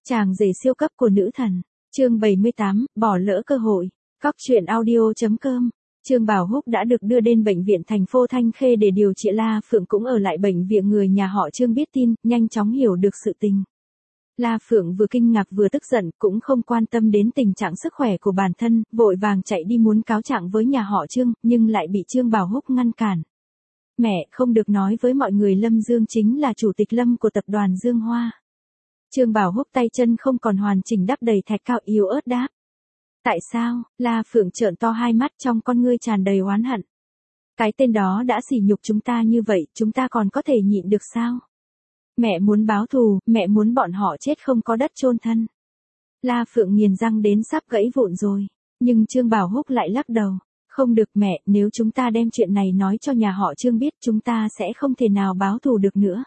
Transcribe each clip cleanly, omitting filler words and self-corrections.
Chàng rể siêu cấp của nữ thần. Chương 78, bỏ lỡ cơ hội. Cóc truyện audio.com. Trương Bảo Húc đã được đưa đến bệnh viện thành phố Thanh Khê để điều trị. La Phượng cũng ở lại bệnh viện. Người nhà họ Trương biết tin, nhanh chóng hiểu được sự tình. La Phượng vừa kinh ngạc vừa tức giận, cũng không quan tâm đến tình trạng sức khỏe của bản thân, vội vàng chạy đi muốn cáo trạng với nhà họ Trương, nhưng lại bị Trương Bảo Húc ngăn cản. Mẹ, không được nói với mọi người Lâm Dương chính là chủ tịch Lâm của tập đoàn Dương Hoa. Trương Bảo Húc tay chân không còn hoàn chỉnh đắp đầy thạch cao, yếu ớt đáp. Tại sao? La Phượng trợn to hai mắt, trong con ngươi tràn đầy oán hận. Cái tên đó đã sỉ nhục chúng ta như vậy, chúng ta còn có thể nhịn được sao? Mẹ muốn báo thù, mẹ muốn bọn họ chết không có đất chôn thân. La Phượng nghiền răng đến sắp gãy vụn rồi, nhưng Trương Bảo Húc lại lắc đầu. Không được mẹ, nếu chúng ta đem chuyện này nói cho nhà họ Trương biết, chúng ta sẽ không thể nào báo thù được nữa.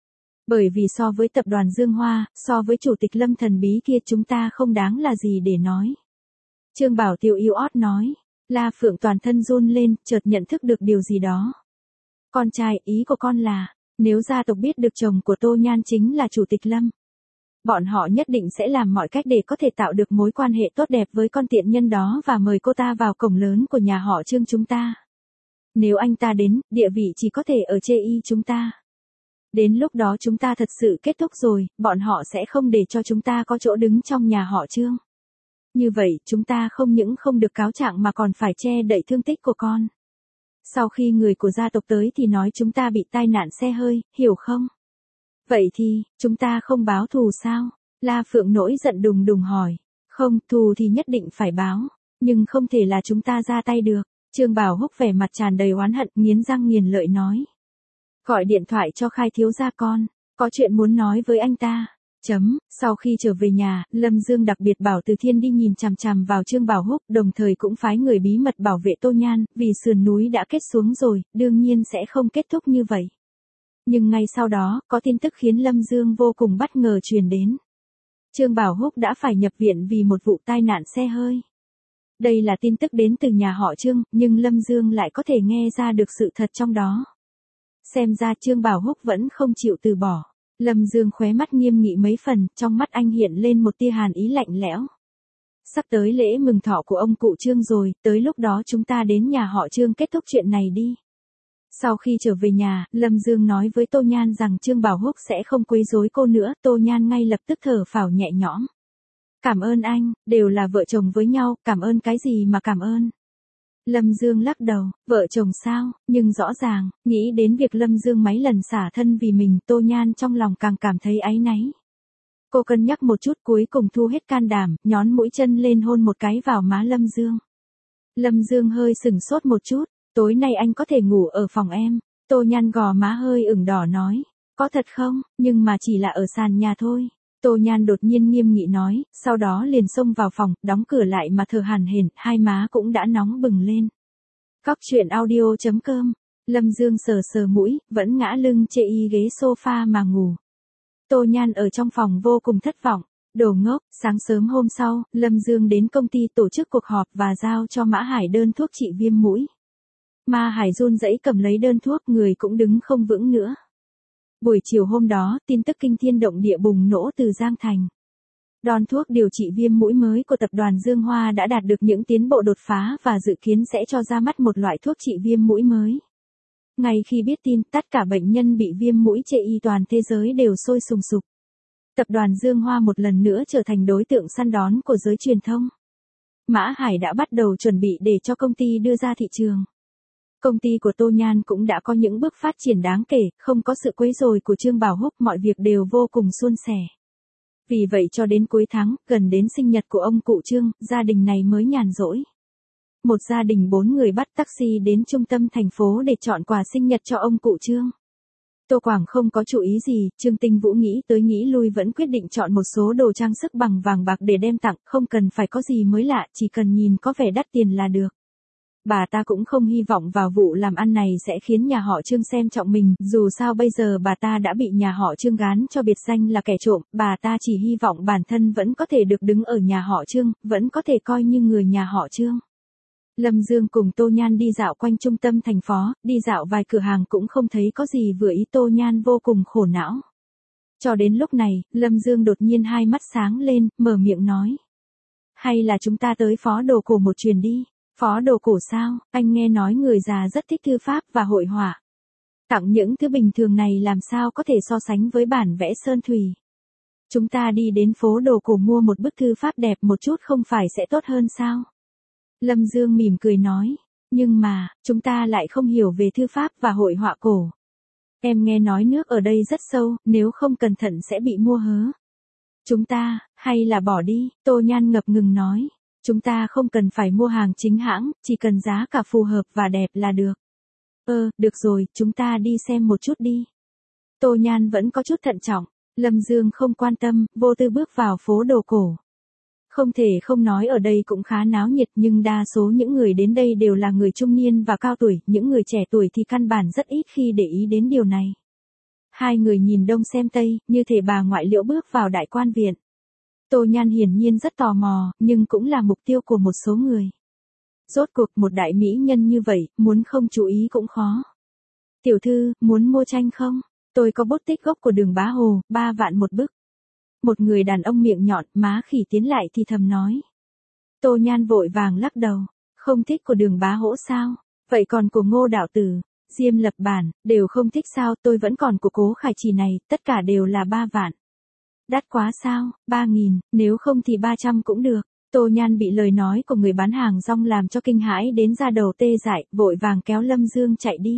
Bởi vì so với tập đoàn Dương Hoa, so với chủ tịch Lâm thần bí kia, chúng ta không đáng là gì để nói. Trương Bảo Tiêu yếu ớt nói. La Phượng toàn thân run lên, chợt nhận thức được điều gì đó. Con trai, ý của con là, nếu gia tộc biết được chồng của Tô Nhan chính là chủ tịch Lâm, bọn họ nhất định sẽ làm mọi cách để có thể tạo được mối quan hệ tốt đẹp với con tiện nhân đó và mời cô ta vào cổng lớn của nhà họ Trương chúng ta. Nếu anh ta đến, địa vị chỉ có thể ở chê y chúng ta. Đến lúc đó chúng ta thật sự kết thúc rồi, bọn họ sẽ không để cho chúng ta có chỗ đứng trong nhà họ Trương. Như vậy, chúng ta không những không được cáo trạng mà còn phải che đậy thương tích của con. Sau khi người của gia tộc tới thì nói chúng ta bị tai nạn xe hơi, hiểu không? Vậy thì, chúng ta không báo thù sao? La Phượng nổi giận đùng đùng hỏi. Không, thù thì nhất định phải báo, nhưng không thể là chúng ta ra tay được. Trương Bảo Húc vẻ mặt tràn đầy oán hận, nghiến răng nghiến lợi nói. Gọi điện thoại cho Khai thiếu gia con, có chuyện muốn nói với anh ta. Sau khi trở về nhà, Lâm Dương đặc biệt bảo Từ Thiên đi nhìn chằm chằm vào Trương Bảo Húc, đồng thời cũng phái người bí mật bảo vệ Tô Nhan, vì sườn núi đã kết xuống rồi, đương nhiên sẽ không kết thúc như vậy. Nhưng ngay sau đó, có tin tức khiến Lâm Dương vô cùng bất ngờ truyền đến. Trương Bảo Húc đã phải nhập viện vì một vụ tai nạn xe hơi. Đây là tin tức đến từ nhà họ Trương, nhưng Lâm Dương lại có thể nghe ra được sự thật trong đó. Xem ra Trương Bảo Húc vẫn không chịu từ bỏ. Lâm Dương khóe mắt nghiêm nghị mấy phần, trong mắt anh hiện lên một tia hàn ý lạnh lẽo. Sắp tới lễ mừng thọ của ông cụ Trương rồi, tới lúc đó chúng ta đến nhà họ Trương kết thúc chuyện này đi. Sau khi trở về nhà, Lâm Dương nói với Tô Nhan rằng Trương Bảo Húc sẽ không quấy rối cô nữa, Tô Nhan ngay lập tức thở phào nhẹ nhõm. Cảm ơn anh, đều là vợ chồng với nhau, cảm ơn cái gì mà cảm ơn. Lâm Dương lắc đầu, vợ chồng sao, nhưng rõ ràng, nghĩ đến việc Lâm Dương mấy lần xả thân vì mình, Tô Nhan trong lòng càng cảm thấy áy náy. Cô cân nhắc một chút cuối cùng thu hết can đảm, nhón mũi chân lên hôn một cái vào má Lâm Dương. Lâm Dương hơi sừng sốt một chút, tối nay anh có thể ngủ ở phòng em. Tô Nhan gò má hơi ửng đỏ nói, có thật không, nhưng mà chỉ là ở sàn nhà thôi. Tô Nhan đột nhiên nghiêm nghị nói, sau đó liền xông vào phòng, đóng cửa lại mà thở hổn hển, hai má cũng đã nóng bừng lên. Cóc truyện audio.com. Lâm Dương sờ sờ mũi, vẫn ngã lưng chê y ghế sofa mà ngủ. Tô Nhan ở trong phòng vô cùng thất vọng. Đồ ngốc, sáng sớm hôm sau, Lâm Dương đến công ty tổ chức cuộc họp và giao cho Mã Hải đơn thuốc trị viêm mũi. Ma Hải run rẩy cầm lấy đơn thuốc, người cũng đứng không vững nữa. Buổi chiều hôm đó, tin tức kinh thiên động địa bùng nổ từ Giang Thành. Đòn thuốc điều trị viêm mũi mới của tập đoàn Dương Hoa đã đạt được những tiến bộ đột phá và dự kiến sẽ cho ra mắt một loại thuốc trị viêm mũi mới. Ngay khi biết tin, tất cả bệnh nhân bị viêm mũi chê y toàn thế giới đều sôi sùng sục. Tập đoàn Dương Hoa một lần nữa trở thành đối tượng săn đón của giới truyền thông. Mã Hải đã bắt đầu chuẩn bị để cho công ty đưa ra thị trường. Công ty của Tô Nhan cũng đã có những bước phát triển đáng kể, không có sự quấy rối của Trương Bảo Húc, mọi việc đều vô cùng suôn sẻ. Vì vậy cho đến cuối tháng, gần đến sinh nhật của ông cụ Trương, gia đình này mới nhàn rỗi. Một gia đình 4 người bắt taxi đến trung tâm thành phố để chọn quà sinh nhật cho ông cụ Trương. Tô Quảng không có chú ý gì, Trương Tinh Vũ nghĩ tới nghĩ lui vẫn quyết định chọn một số đồ trang sức bằng vàng bạc để đem tặng, không cần phải có gì mới lạ, chỉ cần nhìn có vẻ đắt tiền là được. Bà ta cũng không hy vọng vào vụ làm ăn này sẽ khiến nhà họ Trương xem trọng mình, dù sao bây giờ bà ta đã bị nhà họ Trương gán cho biệt danh là kẻ trộm, bà ta chỉ hy vọng bản thân vẫn có thể được đứng ở nhà họ Trương, vẫn có thể coi như người nhà họ Trương. Lâm Dương cùng Tô Nhan đi dạo quanh trung tâm thành phố, đi dạo vài cửa hàng cũng không thấy có gì vừa ý, Tô Nhan vô cùng khổ não. Cho đến lúc này, Lâm Dương đột nhiên hai mắt sáng lên, mở miệng nói. Hay là chúng ta tới phó đồ cổ một chuyến đi. Phó đồ cổ sao, anh nghe nói người già rất thích thư pháp và hội họa. Tặng những thứ bình thường này làm sao có thể so sánh với bản vẽ sơn thủy. Chúng ta đi đến phố đồ cổ mua một bức thư pháp đẹp một chút không phải sẽ tốt hơn sao? Lâm Dương mỉm cười nói, nhưng mà, chúng ta lại không hiểu về thư pháp và hội họa cổ. Em nghe nói nước ở đây rất sâu, nếu không cẩn thận sẽ bị mua hớ. Chúng ta, hay là bỏ đi, Tô Nhan ngập ngừng nói. Chúng ta không cần phải mua hàng chính hãng, chỉ cần giá cả phù hợp và đẹp là được. Được rồi, chúng ta đi xem một chút đi. Tô Nhan vẫn có chút thận trọng, Lâm Dương không quan tâm, vô tư bước vào phố đồ cổ. Không thể không nói ở đây cũng khá náo nhiệt nhưng đa số những người đến đây đều là người trung niên và cao tuổi, những người trẻ tuổi thì căn bản rất ít khi để ý đến điều này. Hai người nhìn đông xem tây, như thể bà ngoại Liễu bước vào đại quan viện. Tô Nhan hiển nhiên rất tò mò, nhưng cũng là mục tiêu của một số người. Rốt cuộc một đại mỹ nhân như vậy, muốn không chú ý cũng khó. Tiểu thư, muốn mua tranh không? Tôi có bút tích gốc của Đường Bá Hồ, 3 vạn một bức. Một người đàn ông miệng nhọn, má khỉ tiến lại thì thầm nói. Tô Nhan vội vàng lắc đầu. Không thích của Đường Bá Hỗ sao? Vậy còn của Ngô Đạo Tử, Diêm Lập Bản, đều không thích sao? Tôi vẫn còn của Cố Khải Trì này, tất cả đều là 3 vạn. Đắt quá sao? 3.000, nếu không thì 300 cũng được. Tô Nhan bị lời nói của người bán hàng rong làm cho kinh hãi đến da đầu tê dại, vội vàng kéo Lâm Dương chạy đi.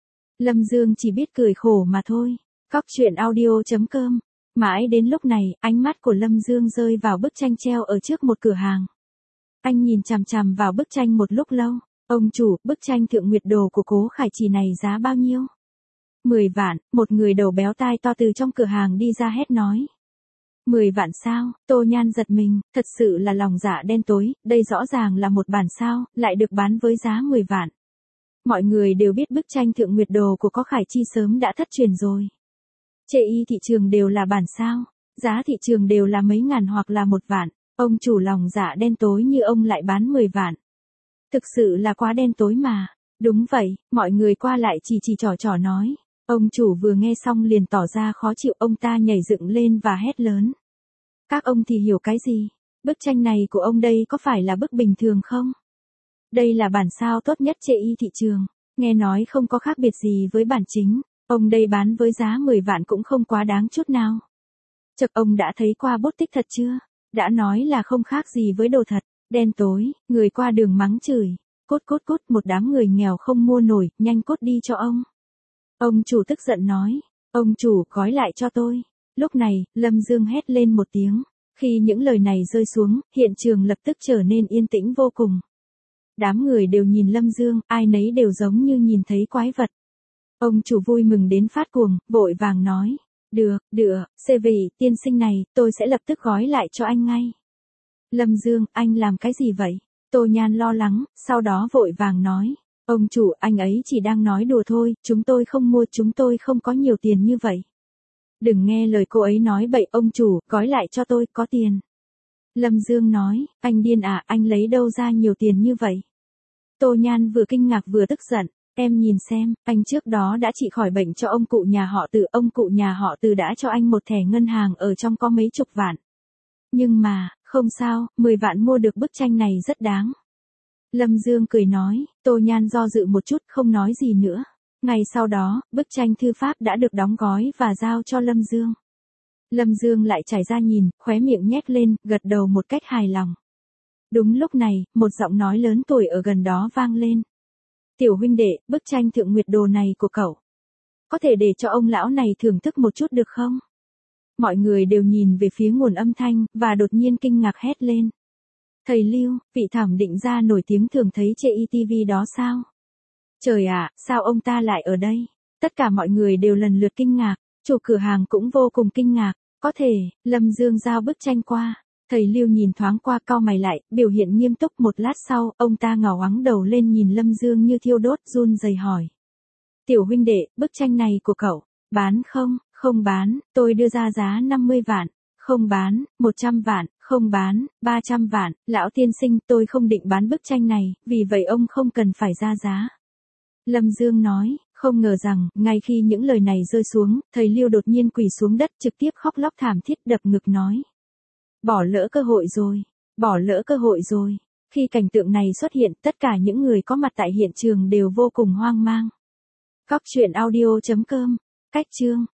Lâm Dương chỉ biết cười khổ mà thôi. Cóc truyện audio.com. Mãi đến lúc này, ánh mắt của Lâm Dương rơi vào bức tranh treo ở trước một cửa hàng. Anh nhìn chằm chằm vào bức tranh một lúc lâu. Ông chủ, bức tranh Thượng Nguyệt Đồ của Cố Khải Trì này giá bao nhiêu? 10 vạn, một người đầu béo tai to từ trong cửa hàng đi ra hét nói. 10 vạn sao? Tô Nhan giật mình, thật sự là lòng dạ đen tối, đây rõ ràng là một bản sao, lại được bán với giá 10 vạn. Mọi người đều biết bức tranh Thượng Nguyệt Đồ của Có Khải Chi sớm đã thất truyền rồi. Chê y thị trường đều là bản sao, giá thị trường đều là mấy ngàn hoặc là 1 vạn, ông chủ lòng dạ đen tối như ông lại bán 10 vạn. Thực sự là quá đen tối mà. Đúng vậy, mọi người qua lại chỉ trò nói. Ông chủ vừa nghe xong liền tỏ ra khó chịu, ông ta nhảy dựng lên và hét lớn. Các ông thì hiểu cái gì? Bức tranh này của ông đây có phải là bức bình thường không? Đây là bản sao tốt nhất chê y thị trường, nghe nói không có khác biệt gì với bản chính, ông đây bán với giá 10 vạn cũng không quá đáng chút nào. Chật, ông đã thấy qua bút tích thật chưa? Đã nói là không khác gì với đồ thật, đen tối, người qua đường mắng chửi. Cút, một đám người nghèo không mua nổi, nhanh cút đi cho ông. Ông chủ tức giận nói, ông chủ, gói lại cho tôi. Lúc này, Lâm Dương hét lên một tiếng. Khi những lời này rơi xuống, hiện trường lập tức trở nên yên tĩnh vô cùng. Đám người đều nhìn Lâm Dương, ai nấy đều giống như nhìn thấy quái vật. Ông chủ vui mừng đến phát cuồng, vội vàng nói. Được, vị tiên sinh này, tôi sẽ lập tức gói lại cho anh ngay. Lâm Dương, anh làm cái gì vậy? Tô Nhan lo lắng, sau đó vội vàng nói. Ông chủ, anh ấy chỉ đang nói đùa thôi, chúng tôi không mua, chúng tôi không có nhiều tiền như vậy. Đừng nghe lời cô ấy nói bậy, ông chủ, gói lại cho tôi, có tiền. Lâm Dương nói, anh điên à, anh lấy đâu ra nhiều tiền như vậy? Tô Nhan vừa kinh ngạc vừa tức giận, em nhìn xem, anh trước đó đã trị khỏi bệnh cho ông cụ nhà họ Từ, ông cụ nhà họ Từ đã cho anh một thẻ ngân hàng ở trong có mấy chục vạn. Nhưng mà, không sao, 10 vạn mua được bức tranh này rất đáng. Lâm Dương cười nói, Tô Nhan do dự một chút không nói gì nữa. Ngày sau đó, bức tranh thư pháp đã được đóng gói và giao cho Lâm Dương. Lâm Dương lại trải ra nhìn, khóe miệng nhếch lên, gật đầu một cách hài lòng. Đúng lúc này, một giọng nói lớn tuổi ở gần đó vang lên. Tiểu huynh đệ, bức tranh Thượng Nguyệt Đồ này của cậu. Có thể để cho ông lão này thưởng thức một chút được không? Mọi người đều nhìn về phía nguồn âm thanh, và đột nhiên kinh ngạc hét lên. Thầy Lưu, vị thẩm định gia nổi tiếng thường thấy chê y TV đó sao? Trời ạ, sao ông ta lại ở đây? Tất cả mọi người đều lần lượt kinh ngạc, chủ cửa hàng cũng vô cùng kinh ngạc. Có thể, Lâm Dương giao bức tranh qua. Thầy Lưu nhìn thoáng qua cau mày lại, biểu hiện nghiêm túc. Một lát sau, ông ta ngẩng ngoáng đầu lên nhìn Lâm Dương như thiêu đốt, run rẩy hỏi. Tiểu huynh đệ, bức tranh này của cậu, bán không? Không bán, tôi đưa ra giá 50 vạn. Không bán, 100 vạn, không bán, 300 vạn, lão tiên sinh, tôi không định bán bức tranh này, vì vậy ông không cần phải ra giá. Lâm Dương nói, Không ngờ rằng, ngay khi những lời này rơi xuống, thầy Liêu đột nhiên quỳ xuống đất trực tiếp khóc lóc thảm thiết đập ngực nói. Bỏ lỡ cơ hội rồi, bỏ lỡ cơ hội rồi. Khi cảnh tượng này xuất hiện, tất cả những người có mặt tại hiện trường đều vô cùng hoang mang. Cóc truyện audio.com, cách chương.